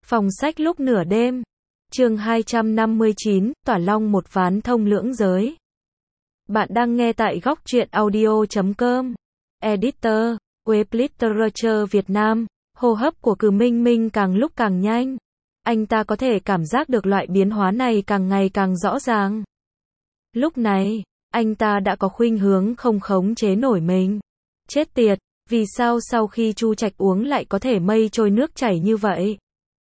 Phòng sách lúc nửa đêm. Chương 259, Tỏa Long một ván thông lưỡng giới. Bạn đang nghe tại góc truyện audio.com. Editor, Web Literature Việt Nam. Hô hấp của Cử Minh Minh càng lúc càng nhanh. Anh ta có thể cảm giác được loại biến hóa này càng ngày càng rõ ràng. Lúc này, anh ta đã có khuynh hướng không khống chế nổi mình. Chết tiệt, vì sao sau khi Chu Trạch uống lại có thể mây trôi nước chảy như vậy?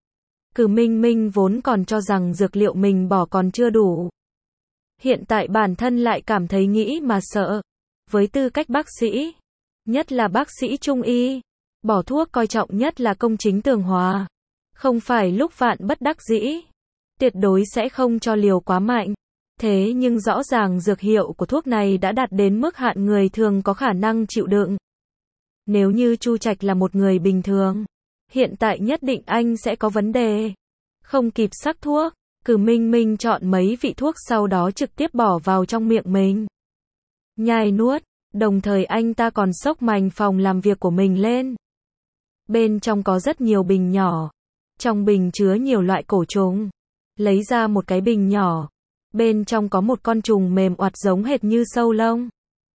Cử Minh Minh vốn còn cho rằng dược liệu mình bỏ còn chưa đủ. Hiện tại bản thân lại cảm thấy nghĩ mà sợ. Với tư cách bác sĩ, nhất là bác sĩ trung y, bỏ thuốc coi trọng nhất là công chính tường hòa. Không phải lúc vạn bất đắc dĩ, tuyệt đối sẽ không cho liều quá mạnh. Thế nhưng rõ ràng dược hiệu của thuốc này đã đạt đến mức hạn người thường có khả năng chịu đựng. Nếu như Chu Trạch là một người bình thường, hiện tại nhất định anh sẽ có vấn đề. Không kịp sắc thuốc, Cử Minh Minh chọn mấy vị thuốc sau đó trực tiếp bỏ vào trong miệng mình. Nhai nuốt, đồng thời anh ta còn xốc mành phòng làm việc của mình lên. Bên trong có rất nhiều bình nhỏ. Trong bình chứa nhiều loại cổ trùng. Lấy ra một cái bình nhỏ. Bên trong có một con trùng mềm oặt giống hệt như sâu lông.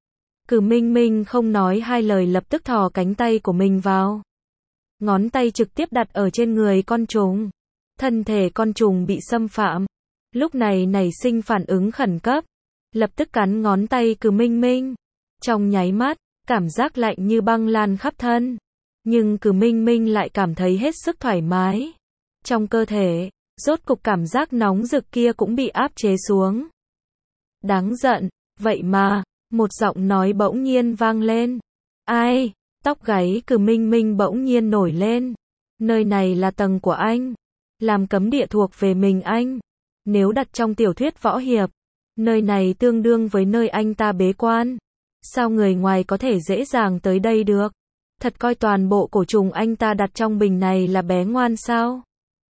Cử Minh Minh không nói hai lời lập tức thò cánh tay của mình vào. Ngón tay trực tiếp đặt ở trên người con trùng. Thân thể con trùng bị xâm phạm. Lúc này nảy sinh phản ứng khẩn cấp. Lập tức cắn ngón tay Cử Minh Minh. Trong nháy mắt, cảm giác lạnh như băng lan khắp thân. Nhưng Cử Minh Minh lại cảm thấy hết sức thoải mái. Trong cơ thể, rốt cục cảm giác nóng rực kia cũng bị áp chế xuống. Đáng giận, vậy mà, một giọng nói bỗng nhiên vang lên. Ai? Tóc gáy Cử Minh Minh bỗng nhiên nổi lên. Nơi này là tầng của anh. Làm cấm địa thuộc về mình anh. Nếu đặt trong tiểu thuyết võ hiệp, nơi này tương đương với nơi anh ta bế quan. Sao người ngoài có thể dễ dàng tới đây được? Thật coi toàn bộ cổ trùng anh ta đặt trong bình này là bé ngoan sao?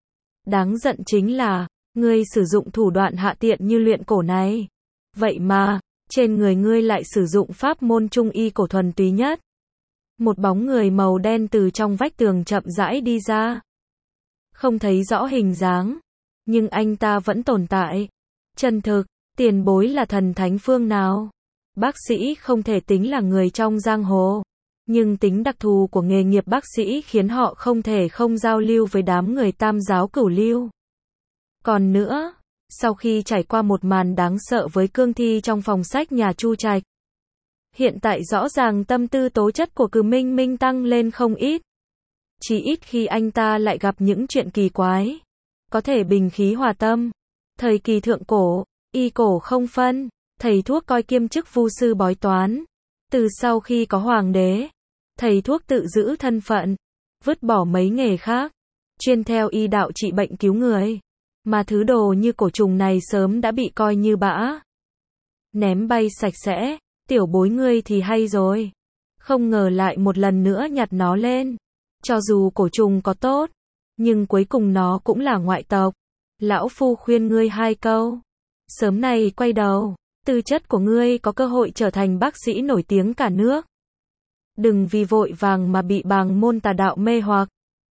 Đáng giận chính là, ngươi sử dụng thủ đoạn hạ tiện như luyện cổ này. Vậy mà, trên người ngươi lại sử dụng pháp môn trung y cổ thuần túy nhất. Một bóng người màu đen từ trong vách tường chậm rãi đi ra. Không thấy rõ hình dáng, nhưng anh ta vẫn tồn tại. Chân thực, tiền bối là thần thánh phương nào? Bác sĩ không thể tính là người trong giang hồ. Nhưng tính đặc thù của nghề nghiệp bác sĩ khiến họ không thể không giao lưu với đám người tam giáo cửu lưu. Còn nữa, sau khi trải qua một màn đáng sợ với cương thi trong phòng sách nhà Chu Trạch, hiện tại rõ ràng tâm tư tố chất của Cử Minh Minh tăng lên không ít. Chỉ ít khi anh ta lại gặp những chuyện kỳ quái, có thể bình khí hòa tâm. Thời kỳ thượng cổ, y cổ không phân, thầy thuốc coi kiêm chức vu sư bói toán. Từ sau khi có hoàng đế, thầy thuốc tự giữ thân phận, vứt bỏ mấy nghề khác, chuyên theo y đạo trị bệnh cứu người. Mà thứ đồ như cổ trùng này sớm đã bị coi như bã. Ném bay sạch sẽ, tiểu bối ngươi thì hay rồi. Không ngờ lại một lần nữa nhặt nó lên. Cho dù cổ trùng có tốt, nhưng cuối cùng nó cũng là ngoại tộc. Lão phu khuyên ngươi hai câu. Sớm này quay đầu, tư chất của ngươi có cơ hội trở thành bác sĩ nổi tiếng cả nước. Đừng vì vội vàng mà bị bàng môn tà đạo mê hoặc.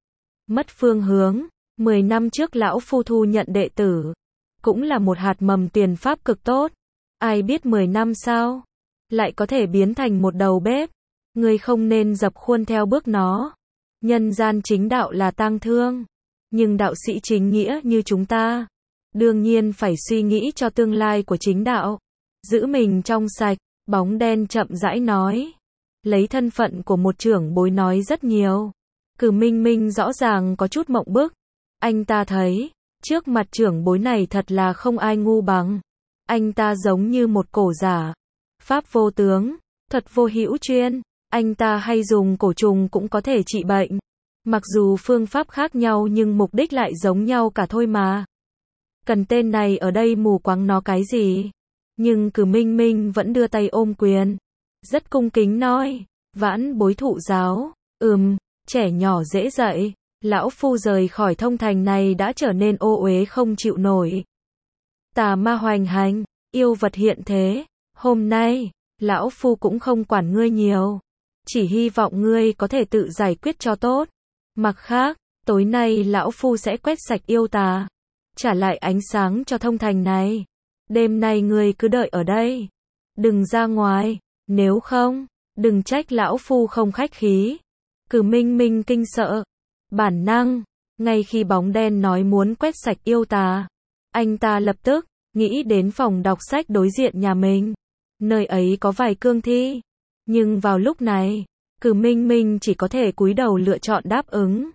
Mất phương hướng, 10 năm trước lão phu thu nhận đệ tử. Cũng là một hạt mầm tiền pháp cực tốt. Ai biết 10 năm sau, lại có thể biến thành một đầu bếp. Ngươi không nên dập khuôn theo bước nó. Nhân gian chính đạo là tang thương. Nhưng đạo sĩ chính nghĩa như chúng ta, đương nhiên phải suy nghĩ cho tương lai của chính đạo. Giữ mình trong sạch, bóng đen chậm rãi nói. Lấy thân phận của một trưởng bối nói rất nhiều. Cử Minh Minh rõ ràng có chút mộng bức. Anh ta thấy, trước mặt trưởng bối này thật là không ai ngu bằng. Anh ta giống như một cổ giả. Pháp vô tướng, thuật vô hữu chuyên. Anh ta hay dùng cổ trùng cũng có thể trị bệnh. Mặc dù phương pháp khác nhau nhưng mục đích lại giống nhau cả thôi mà. Cần tên này ở đây mù quáng nó cái gì? Nhưng Cử Minh Minh vẫn đưa tay ôm quyền. Rất cung kính nói, vãn bối thụ giáo. Trẻ nhỏ dễ dạy. Lão phu rời khỏi thông thành này đã trở nên ô uế không chịu nổi. Tà ma hoành hành, yêu vật hiện thế. Hôm nay, lão phu cũng không quản ngươi nhiều. Chỉ hy vọng ngươi có thể tự giải quyết cho tốt. Mặt khác, tối nay lão phu sẽ quét sạch yêu tà, trả lại ánh sáng cho thông thành này. Đêm nay ngươi cứ đợi ở đây, đừng ra ngoài, nếu không, đừng trách lão phu không khách khí. Cử Minh Minh kinh sợ, bản năng, ngay khi bóng đen nói muốn quét sạch yêu tà, anh ta lập tức nghĩ đến phòng đọc sách đối diện nhà mình. Nơi ấy có vài cương thi, nhưng vào lúc này, Cử Minh Minh chỉ có thể cúi đầu lựa chọn đáp ứng.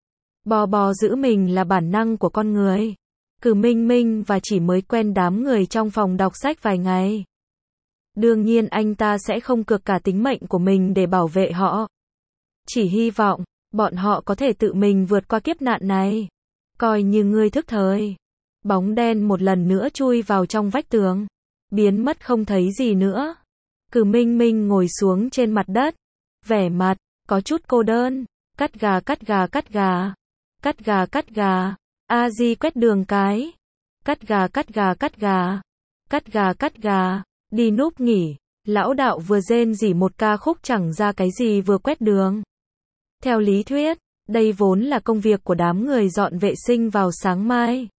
Bò giữ mình là bản năng của con người. Cử Minh Minh và chỉ mới quen đám người trong phòng đọc sách vài ngày. Đương nhiên anh ta sẽ không cược cả tính mệnh của mình để bảo vệ họ. Chỉ hy vọng, bọn họ có thể tự mình vượt qua kiếp nạn này. Coi như ngươi thức thời. Bóng đen một lần nữa chui vào trong vách tường, biến mất không thấy gì nữa. Cử Minh Minh ngồi xuống trên mặt đất, vẻ mặt có chút cô đơn. Cắt gà cắt gà cắt gà, cắt gà cắt gà, a di quét đường cái. Cắt gà cắt gà cắt gà, cắt gà cắt gà, đi núp nghỉ. Lão đạo vừa rên rỉ một ca khúc chẳng ra cái gì vừa quét đường. Theo lý thuyết, đây vốn là công việc của đám người dọn vệ sinh vào sáng mai.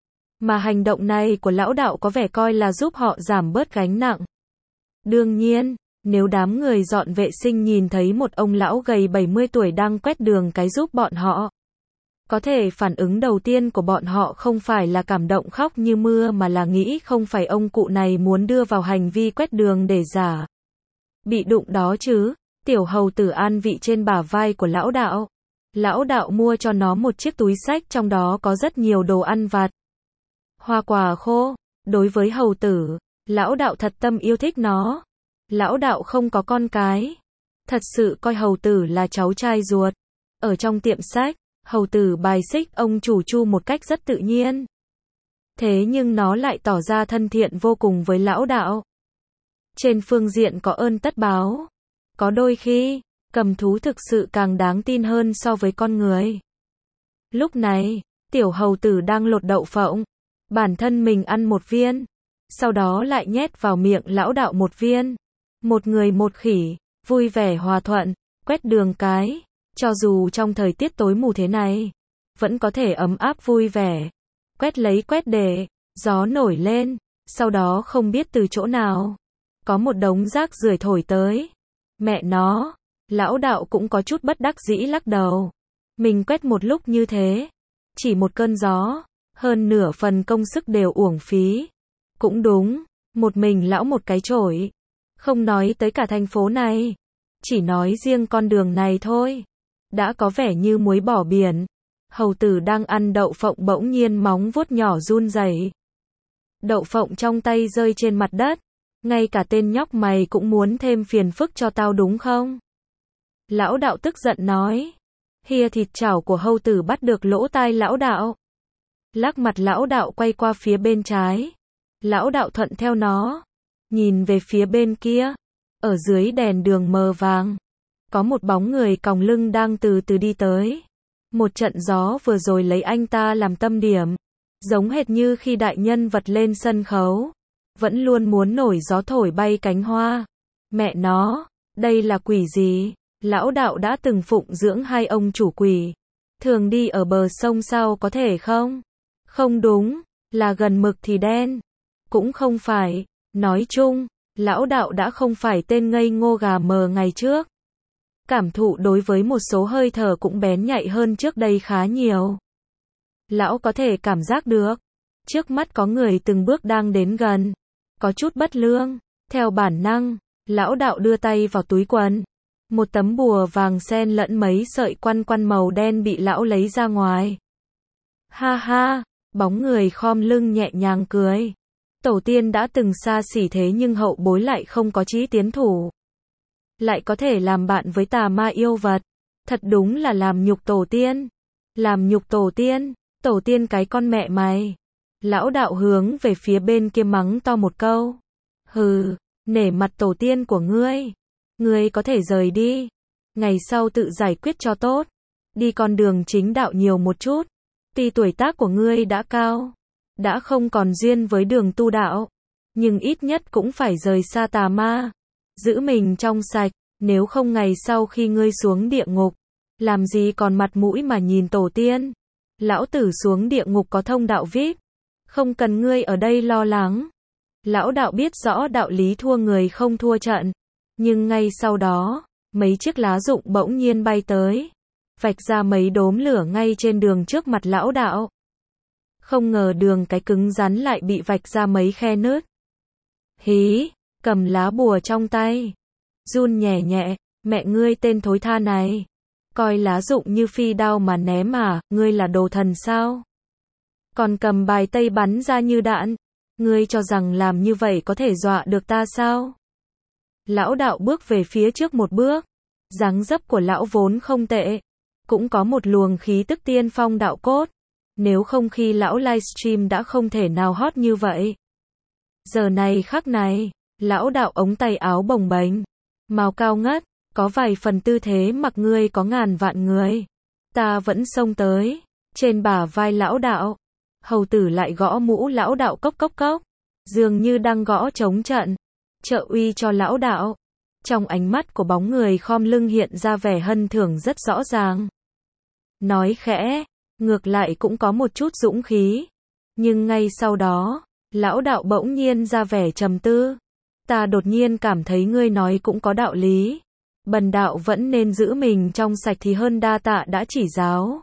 Mà hành động này của lão đạo có vẻ coi là giúp họ giảm bớt gánh nặng. Đương nhiên, nếu đám người dọn vệ sinh nhìn thấy một ông lão gầy 70 tuổi đang quét đường cái giúp bọn họ, có thể phản ứng đầu tiên của bọn họ không phải là cảm động khóc như mưa mà là nghĩ không phải ông cụ này muốn đưa vào hành vi quét đường để giả bị đụng đó chứ. Tiểu hầu tử an vị trên bả vai của lão đạo. Lão đạo mua cho nó một chiếc túi xách trong đó có rất nhiều đồ ăn vặt, hoa quả khô. Đối với hầu tử, lão đạo thật tâm yêu thích nó. Lão đạo không có con cái, thật sự coi hầu tử là cháu trai ruột. Ở trong tiệm sách, hầu tử bài xích ông chủ Chu một cách rất tự nhiên. Thế nhưng nó lại tỏ ra thân thiện vô cùng với lão đạo. Trên phương diện có ơn tất báo. Có đôi khi, cầm thú thực sự càng đáng tin hơn so với con người. Lúc này, tiểu hầu tử đang lột đậu phộng. Bản thân mình ăn một viên, sau đó lại nhét vào miệng lão đạo một viên. Một người một khỉ, vui vẻ hòa thuận, quét đường cái. Cho dù trong thời tiết tối mù thế này, vẫn có thể ấm áp vui vẻ. Quét lấy quét để, gió nổi lên, sau đó không biết từ chỗ nào, có một đống rác rưởi thổi tới. Mẹ nó, lão đạo cũng có chút bất đắc dĩ lắc đầu. Mình quét một lúc như thế, chỉ một cơn gió, hơn nửa phần công sức đều uổng phí. Cũng đúng, một mình lão một cái chổi. Không nói tới cả thành phố này, chỉ nói riêng con đường này thôi, đã có vẻ như muối bỏ biển. Hầu tử đang ăn đậu phộng bỗng nhiên móng vuốt nhỏ run rẩy. Đậu phộng trong tay rơi trên mặt đất. Ngay cả tên nhóc mày cũng muốn thêm phiền phức cho tao đúng không? Lão đạo tức giận nói. Hia thịt chảo của hầu tử bắt được lỗ tai lão đạo. Lắc mặt lão đạo quay qua phía bên trái. Lão đạo thuận theo nó. Nhìn về phía bên kia. Ở dưới đèn đường mờ vàng, có một bóng người còng lưng đang từ từ đi tới. Một trận gió vừa rồi lấy anh ta làm tâm điểm. Giống hệt như khi đại nhân vật lên sân khấu, vẫn luôn muốn nổi gió thổi bay cánh hoa. Mẹ nó, đây là quỷ gì? Lão đạo đã từng phụng dưỡng hai ông chủ quỷ. Thường đi ở bờ sông sao có thể không? Không đúng, là gần mực thì đen. Cũng không phải, nói chung, lão đạo đã không phải tên ngây ngô gà mờ ngày trước. Cảm thụ đối với một số hơi thở cũng bén nhạy hơn trước đây khá nhiều. Lão có thể cảm giác được, trước mắt có người từng bước đang đến gần. Có chút bất lương, theo bản năng, lão đạo đưa tay vào túi quần. Một tấm bùa vàng xen lẫn mấy sợi quăn quăn màu đen bị lão lấy ra ngoài. Ha ha, bóng người khom lưng nhẹ nhàng cười. Tổ tiên đã từng xa xỉ thế nhưng hậu bối lại không có chí tiến thủ. Lại có thể làm bạn với tà ma yêu vật. Thật đúng là làm nhục tổ tiên. Làm nhục tổ tiên cái con mẹ mày. Lão đạo hướng về phía bên kia mắng to một câu. Hừ, nể mặt tổ tiên của ngươi. Ngươi có thể rời đi. Ngày sau tự giải quyết cho tốt. Đi con đường chính đạo nhiều một chút. Tuy tuổi tác của ngươi đã cao, đã không còn duyên với đường tu đạo, nhưng ít nhất cũng phải rời xa tà ma. Giữ mình trong sạch, nếu không ngày sau khi ngươi xuống địa ngục, Làm gì còn mặt mũi mà nhìn tổ tiên. Lão tử xuống địa ngục có thông đạo VIP. Không cần ngươi ở đây lo lắng. Lão đạo biết rõ đạo lý thua người không thua trận. Nhưng ngay sau đó, mấy chiếc lá rụng bỗng nhiên bay tới. Vạch ra mấy đốm lửa ngay trên đường trước mặt lão đạo. Không ngờ đường cái cứng rắn lại bị vạch ra mấy khe nứt. Hí, cầm lá bùa trong tay. Run nhẹ nhẹ, mẹ ngươi tên thối tha này. Coi lá rụng như phi đao mà ném à, ngươi là đồ thần sao? Còn cầm bài tây bắn ra như đạn. Ngươi cho rằng làm như vậy có thể dọa được ta sao? Lão đạo bước về phía trước một bước. Dáng dấp của lão vốn không tệ. Cũng có một luồng khí tức tiên phong đạo cốt. Nếu không khi lão livestream đã không thể nào hot như vậy. Giờ này khắc này, lão đạo ống tay áo bồng bềnh, màu cao ngất, có vài phần tư thế mặc ngươi có ngàn vạn người. Ta vẫn xông tới, trên bả vai lão đạo. Hầu tử lại gõ mũ lão đạo cốc cốc cốc, dường như đang gõ trống trận, trợ uy cho lão đạo. Trong ánh mắt của bóng người khom lưng hiện ra vẻ hân thưởng rất rõ ràng. Nói khẽ, ngược lại cũng có một chút dũng khí. Nhưng ngay sau đó, lão đạo bỗng nhiên ra vẻ trầm tư. Ta đột nhiên cảm thấy ngươi nói cũng có đạo lý. Bần đạo vẫn nên giữ mình trong sạch thì hơn, đa tạ đã chỉ giáo.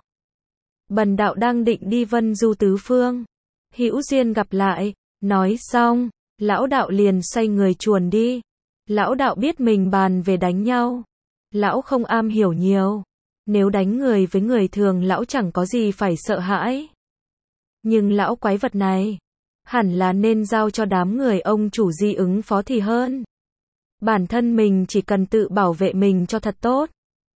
Bần đạo đang định đi vân du tứ phương. Hữu duyên gặp lại. Nói xong, lão đạo liền xoay người chuồn đi. Lão đạo biết mình bàn về đánh nhau. Lão không am hiểu nhiều. Nếu đánh người với người thường lão chẳng có gì phải sợ hãi. Nhưng lão quái vật này, hẳn là nên giao cho đám người ông chủ Di ứng phó thì hơn. Bản thân mình chỉ cần tự bảo vệ mình cho thật tốt.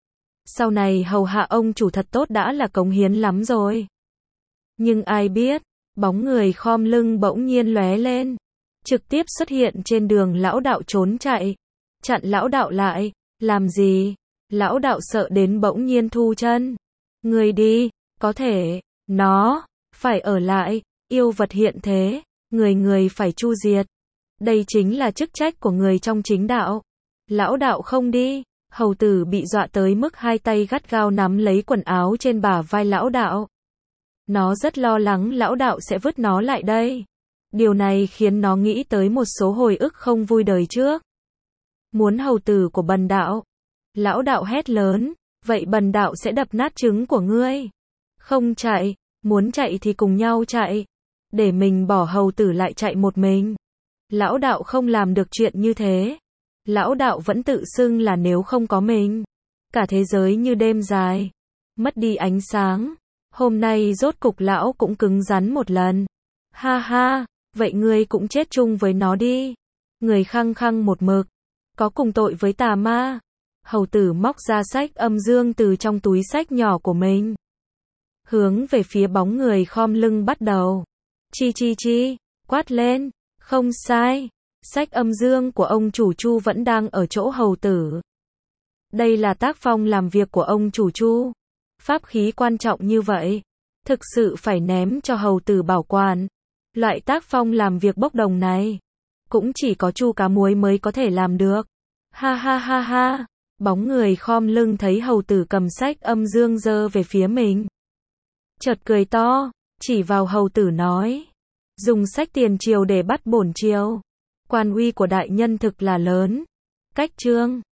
Sau này hầu hạ ông chủ thật tốt đã là cống hiến lắm rồi. Nhưng ai biết, bóng người khom lưng bỗng nhiên lóe lên. Trực tiếp xuất hiện trên đường lão đạo trốn chạy. Chặn lão đạo lại. Làm gì? Lão đạo sợ đến bỗng nhiên thu chân. Người đi, có thể, nó, phải ở lại, yêu vật hiện thế, người phải chu diệt. Đây chính là chức trách của người trong chính đạo. Lão đạo không đi, hầu tử bị dọa tới mức hai tay gắt gao nắm lấy quần áo trên bả vai lão đạo. Nó rất lo lắng lão đạo sẽ vứt nó lại đây. Điều này khiến nó nghĩ tới một số hồi ức không vui đời trước. Muốn hầu tử của bần đạo. Lão đạo hét lớn, vậy bần đạo sẽ đập nát trứng của ngươi. Không chạy, muốn chạy thì cùng nhau chạy. Để mình bỏ hầu tử lại chạy một mình. Lão đạo không làm được chuyện như thế. Lão đạo vẫn tự xưng là nếu không có mình, cả thế giới như đêm dài, mất đi ánh sáng. Hôm nay rốt cục lão cũng cứng rắn một lần. Ha ha, vậy ngươi cũng chết chung với nó đi. Người khăng khăng một mực, có cùng tội với tà ma. Hầu tử móc ra sách âm dương từ trong túi sách nhỏ của mình. Hướng về phía bóng người khom lưng bắt đầu. Chi, quát lên, không sai. Sách âm dương của ông chủ Chu vẫn đang ở chỗ hầu tử. Đây là tác phong làm việc của ông chủ Chu. Pháp khí quan trọng như vậy, thực sự phải ném cho hầu tử bảo quản. Loại tác phong làm việc bốc đồng này, cũng chỉ có Chu cá muối mới có thể làm được. Ha ha ha ha. Bóng người khom lưng thấy hầu tử cầm sách âm dương giơ về phía mình. Chợt cười to, chỉ vào hầu tử nói. Dùng sách tiền triều để bắt bổn triều. Quan uy của đại nhân thực là lớn. Cách chương